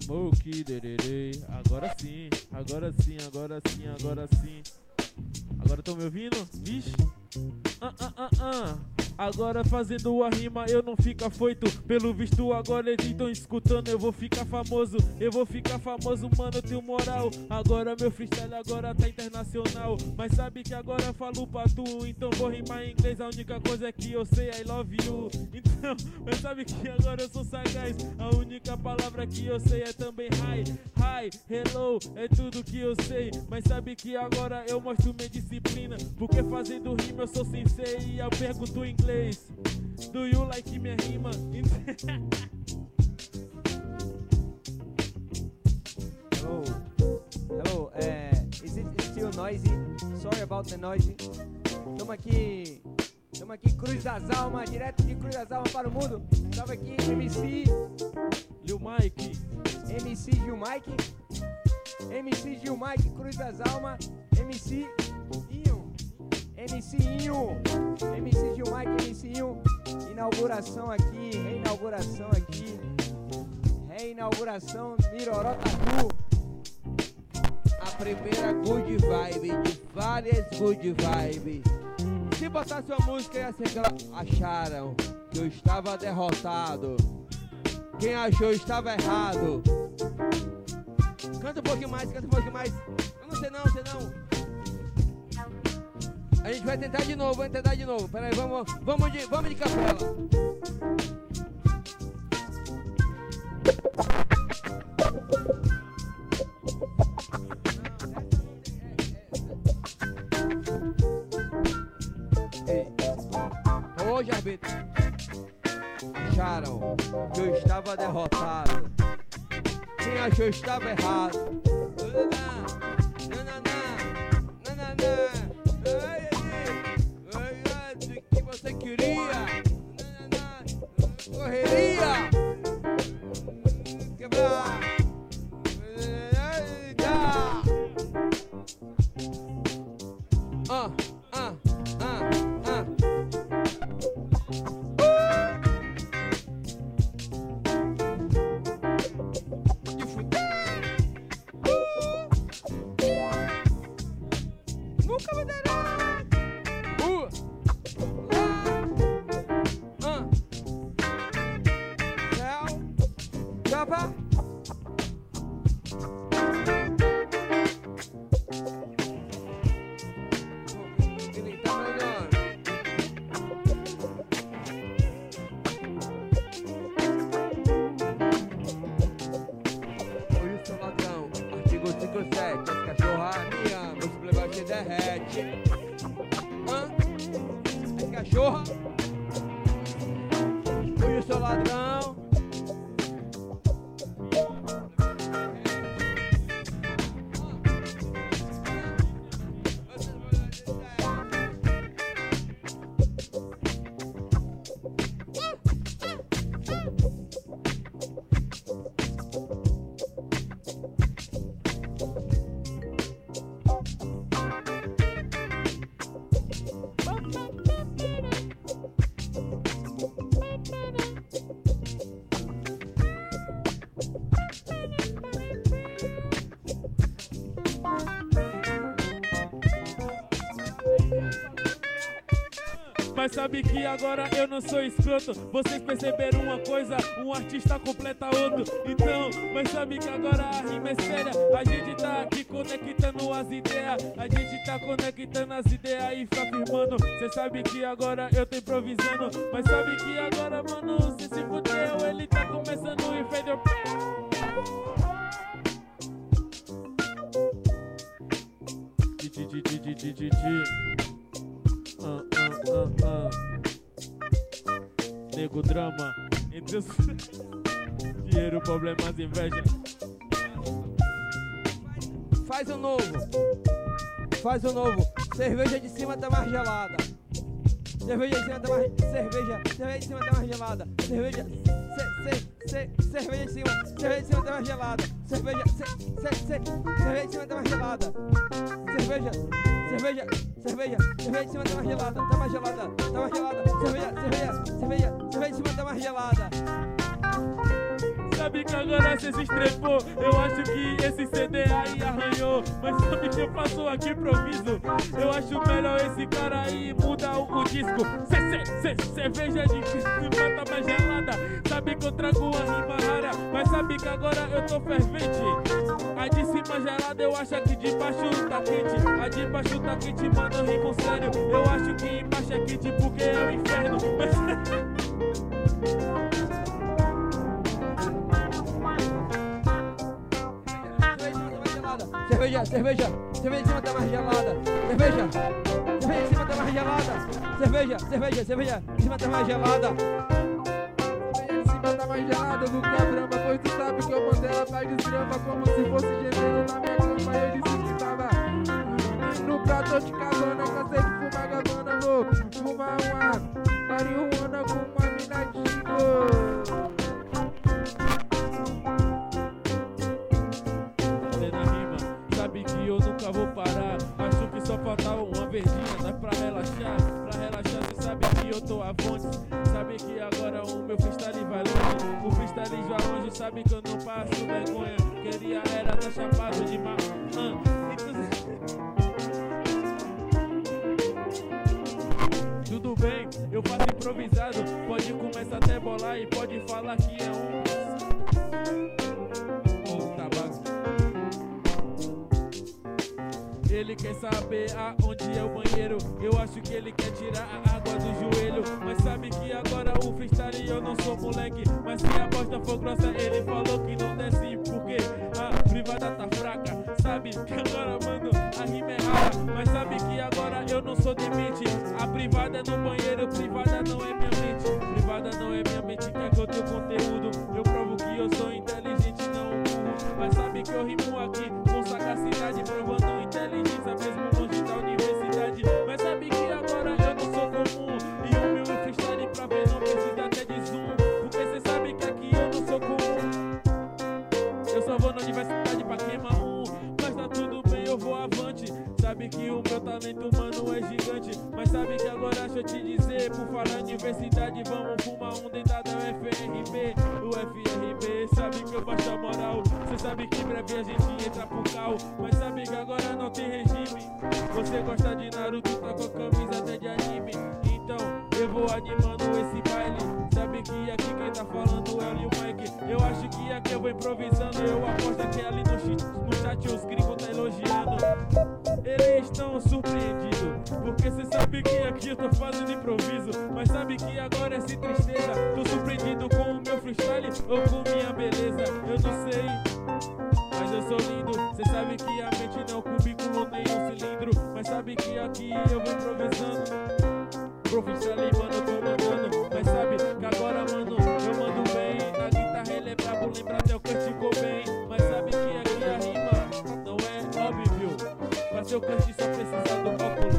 Smoke, dererê. Agora sim, agora sim, agora sim, agora sim. Agora tão me ouvindo? Vixe. Agora fazendo a rima eu não fico afoito. Pelo visto agora eles estão escutando. Eu vou ficar famoso, mano, eu tenho moral. Agora meu freestyle agora tá internacional. Mas sabe que agora eu falo pra tu, então vou rimar em inglês. A única coisa que eu sei é I love you. Então, mas sabe que agora eu sou sagaz. A única palavra que eu sei é também hi, hello, é tudo que eu sei. Mas sabe que agora eu mostro minha disciplina, porque fazendo rima eu sou sensei. E eu pergunto em inglês, do you like minha rima? Hello, is it still noisy? Sorry about the noise. Estamos aqui Cruz das Almas, direto de Cruz das Almas para o mundo. Estava aqui MC Lil Mike, MC Gil Mike, Cruz das Almas, MC Inho, MC Gil Mike, MC Inho. Inauguração aqui, reinauguração Miroró Tatu. A primeira good vibe, de várias good vibe. Se botasse uma música ia ser aquela. Acharam que eu estava derrotado. Quem achou estava errado. Canta um pouquinho mais. Eu não sei não. A gente vai tentar de novo, Peraí, vamos de capela. Ô, Jarbito. Acharam que eu estava derrotado. Quem achou estava errado. O que você queria? Correria. Quebrar. Nunca vou dar. Java. Ele tá melhor. Hoje eu sou ladrão, artigo 57. As cachorras me amam, os playboys se derrete. As cachorras. Hoje eu sou ladrão. Mas sabe que agora eu não sou escroto. Vocês perceberam uma coisa, um artista completa outro. Então, mas sabe que agora a rima é séria. A gente tá aqui conectando as ideias. A gente tá conectando as ideias e fica firmando. Cê sabe que agora eu tô improvisando. Mas sabe que agora, mano, cê se fudeu. Ele tá começando o Invader. Nego drama, entre os dinheiro, problemas, inveja. Faz o novo. Cerveja de cima tá mais gelada. Cerveja de cima tá mais gelada. Cerveja de cima tá mais gelada. Cerveja de cima tá mais gelada. Cerveja de cima tá mais gelada. Cerveja de cima tá mais gelada. Sabe que agora cê se estrepou. Eu acho que esse CD aí arranhou. Mas sabe que eu faço aqui improviso. Eu acho melhor esse cara aí mudar o disco. Cerveja de mata mais gelada. Sabe que eu trago uma rima rara, mas sabe que agora eu tô fervente. A de cima gelada, eu acho que de baixo tá quente. A de baixo tá quente, mano, eu rimo sério. Eu acho que embaixo é quente porque é o inferno. Cerveja em cima tá mais gelada. Cerveja em cima tá mais gelada. Cerveja em cima tá mais gelada. Cerveja em cima tá mais gelada do que a brama, pois tu sabe que eu mandei ela pra desgrama como se fosse gemendo na minha cama. Eu disse que tava no prato de cabana, cansei de fumar gavana, vou fumar uma marihuana com uma mina de Sabe que eu nunca vou parar. Acho que só faltava uma verdinha, dá pra relaxar. Pra relaxar, cê sabe que eu tô avante. Sabe que agora o meu freestyle vai longe. O freestyle vai longe, sabe que eu não passo vergonha. Queria era tá chapado de mar. Tudo bem, eu faço improvisado. Pode começar até bolar e pode falar que é um tabaco. Ele quer saber aonde é o banheiro. Eu acho que ele quer tirar a água do joelho. Mas sabe que agora o freestyle eu não sou moleque. Mas se a bosta for grossa, ele falou que não desce. Porque a privada tá fraca. Sabe que agora, mano, a rima é rara. Mas sabe que agora eu não sou demente. A privada é no banheiro, privada não é minha mente. Privada não é minha mente, quer que eu tenho conteúdo. Eu provo que eu sou inteligente, não burro. Mas sabe que eu rimo aqui com sagacidade, provando inteligência mesmo longe da universidade. Mas sabe que agora eu não sou comum. E o meu freestyle pra ver não precisa até de zoom. Porque cê sabe que aqui eu não sou comum. Eu só vou na universidade pra queimar um. Mas tá tudo bem, eu vou avante. Sabe que o meu talento, mano, é gigante. Mas sabe que agora deixa eu te dizer, por falar em universidade, vamos fumar um dentro da UFRB. O FRB, sabe que eu baixo a moral. Cê sabe que em breve a gente entra pro cal. Mas sabe que agora não tem regime. Você gosta de Naruto, tá com a camisa até de anime. Então eu vou animando esse baile. Sabe que aqui quem tá falando é o Lil Mike. Eu acho que aqui eu vou improvisando. Eu aposto que ali no chat os gringos tá elogiando. Eles estão surpreendidos, porque cê sabe que aqui eu tô fazendo improviso. Mas sabe que agora é sem tristeza. Tô surpreendido com o meu freestyle ou com minha beleza. Eu não sei, mas eu sou lindo. Cê sabe que a mente não é um cubículo nem um cilindro. Mas sabe que aqui eu vou improvisando. Pro freestyle, mano, eu tô mandando. Mas sabe que agora, mano, eu mando bem. Na guitarra ele é brabo, lembra até o Kurt Cobain. Mas sabe que aqui a rima não é óbvio. Pra ser o Kurt só precisa do óculos.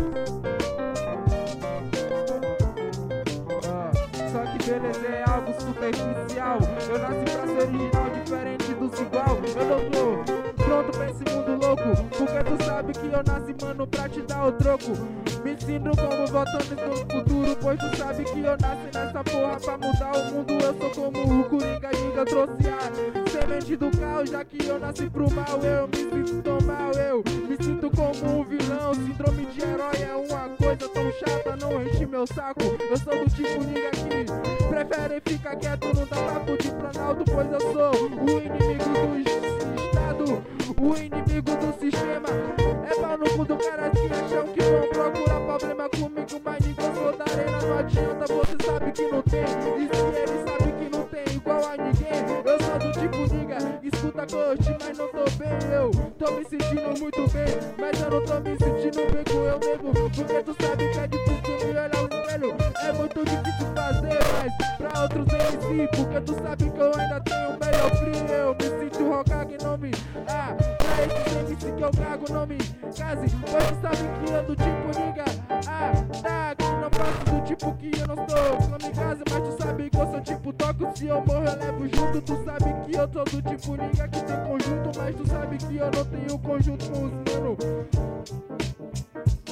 Só que beleza é algo superficial. Eu nasci pra ser original, diferente dos igual. Eu não tô pronto pra esse mundo louco, porque tu sabe que eu nasci, mano, pra te dar o troco. Me ensino como voltando no futuro, pois tu sabe que eu nasci nessa porra pra mudar o mundo. Eu sou como o Coringa, eu trouxe a semente do caos, já que eu nasci pro mal. Eu me sinto tão mal, eu me sinto como um vilão. Síndrome de herói é uma coisa tão chata, não enche meu saco. Eu sou do tipo ninguém que prefere ficar quieto, não dá papo de planalto, pois eu sou o inimigo do Estado, o inimigo do sistema. É pau no cu do cara que acham que vão procurar problema comigo, mas ninguém sou da arena, não adianta, você sabe que não tem. E se ele sabe que não tem igual a ninguém, eu sou do tipo nigga, escuta coach, mas não tô bem. Eu tô me sentindo muito bem, mas eu não tô me sentindo bem com eu mesmo, porque tu sabe que é difícil me olhar no espelho. É muito difícil fazer, mas pra outros MC, porque tu sabe que eu ainda tenho o melhor frio. Eu me sinto Hokage, não me pra esses MC que eu cago, não me case, pois tu sabe que eu do tipo nigga, tá, que não faço do tipo que eu não sou kamikaze, mas tu sabe que eu sou tipo toco, se eu morro eu levo junto. Tu sabe que eu sou do tipo nigga que tem conjunto, mas tu sabe que eu não tenho conjunto com os mano. E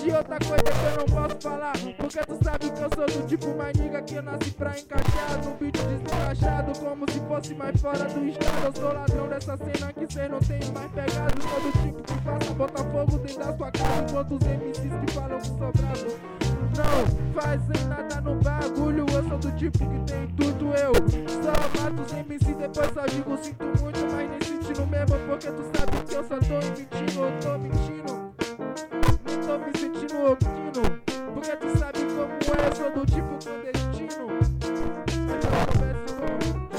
de outra coisa que eu não posso falar, porque tu sabe que eu sou do tipo mais nigga que eu nasci pra encaixar no beat desencaixado, como se fosse mais fora do estado. Eu sou ladrão dessa cena que cê não tem mais pegado. Sou do tipo que passa Botafogo dentro da sua casa, enquanto os MCs que falam que sou bravo não fazem nada no bagulho. Eu sou do tipo que tem tudo, eu só mato os MC, depois só digo sinto muito, mas nem sentindo mesmo, porque tu sabe que eu só tô mentindo, eu tô mentindo. Não tô me sentindo louquinho, porque tu sabe como é, eu sou do tipo clandestino. Eu só converso com o destino.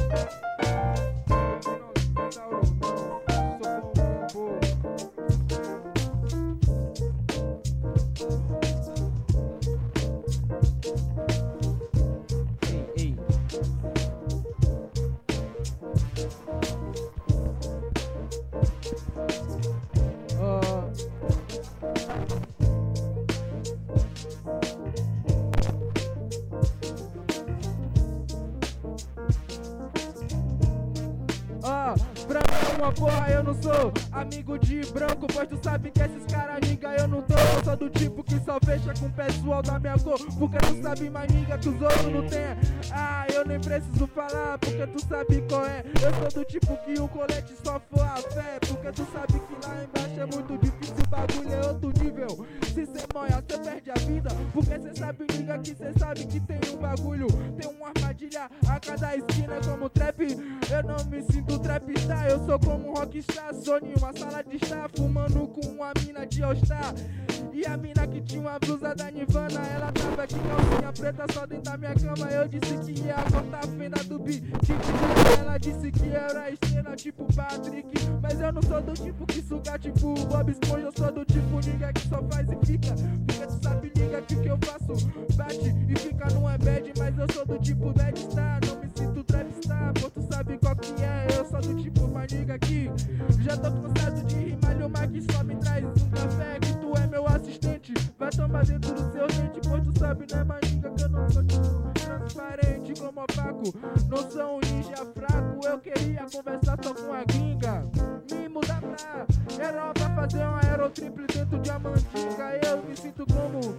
Pra mim uma porra, eu não sou amigo de branco, pois tu sabe que esses caras nigga eu não tô. Eu sou do tipo que só fecha com o pessoal da minha cor, porque tu sabe mais nigga que os outros não tem. Ah, eu nem preciso falar, porque tu sabe qual é. Eu sou do tipo que o colete só for a fé, porque tu sabe que lá embaixo é muito difícil, o bagulho é outro nível. Se cê moia, cê perde a vida, porque cê sabe nigga que cê sabe que tem um bagulho, tem uma armadilha a cada esquina como trap. Eu não me sinto trapstar, eu sou como um rockstar. Sou em uma sala de estar fumando com uma mina de All-Star. E a mina que tinha uma blusa da Nirvana, ela tava de calcinha preta só dentro da minha cama. Eu disse que ia cortar a fenda do beat, ela disse que era estrela tipo Patrick. Mas eu não sou do tipo que suga tipo Bob Esponja. Eu sou do tipo nigga que só faz e fica, porque tu sabe nigga que o que eu faço bate e fica não é bad. Mas eu sou do tipo bad star, não me sinto trapstar, pô, tu sabe qual que é. Eu sou do tipo mais nigga aqui, já tô cansado de rimar, o Mike só me traz um café, que tu é meu assistente, vai tomar dentro do seu dente, pois tu sabe, né, mais nigga, que eu não sou tipo transparente como opaco, não sou um ninja fraco. Eu queria conversar só com a gringa, me mudar pra Europa, fazer um aerotriple dentro de uma mandinga. Eu me sinto como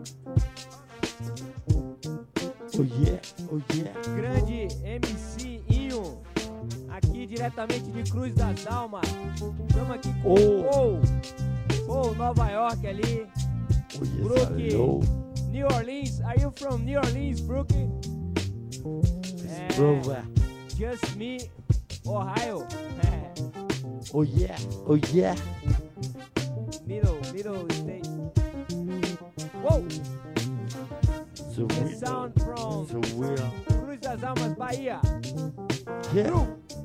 oh yeah, oh yeah. Grande MC Inho, aqui diretamente de Cruz das Almas. Estamos aqui com o Paul, Nova York ali. Oh yes, Brooke, hello. New Orleans. Are you from New Orleans, Brooke? Brother. Just me, Ohio. Oh yeah, oh yeah. Middle state. Whoa! So The we sound from so we are Cruz das Almas, Bahia. yeah.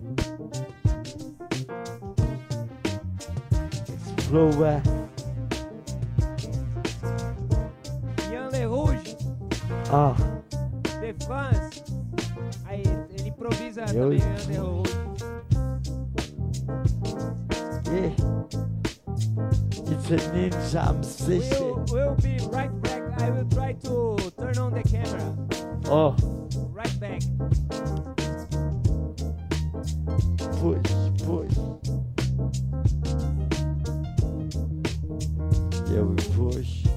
Explorer. Ian Le Rouge, Ah, de France. Aí ele improvisa Eu também, Ian Le Rouge. yeah. It's a ninja, I'm fishing. We'll be right back. I will try to turn on the camera. Oh, Right back. push. Yeah, we push.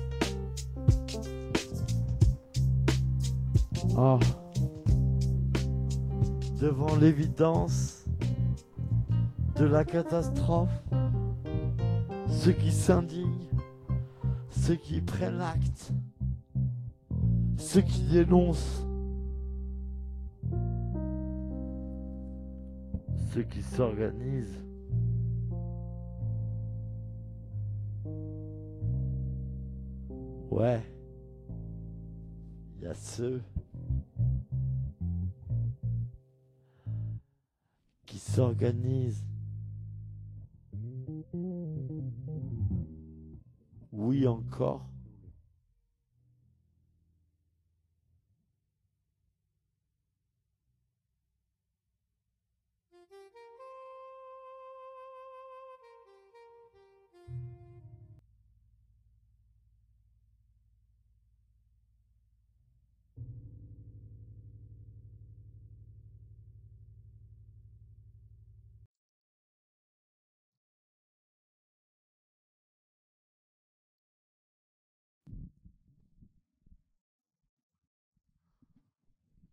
Oh. Devant l'évidence de la catastrophe, ceux qui s'indignent, ceux qui prennent l'acte, ceux qui dénoncent, ceux qui s'organisent. Ouais, il y a ceux qui s'organisent. Oui encore.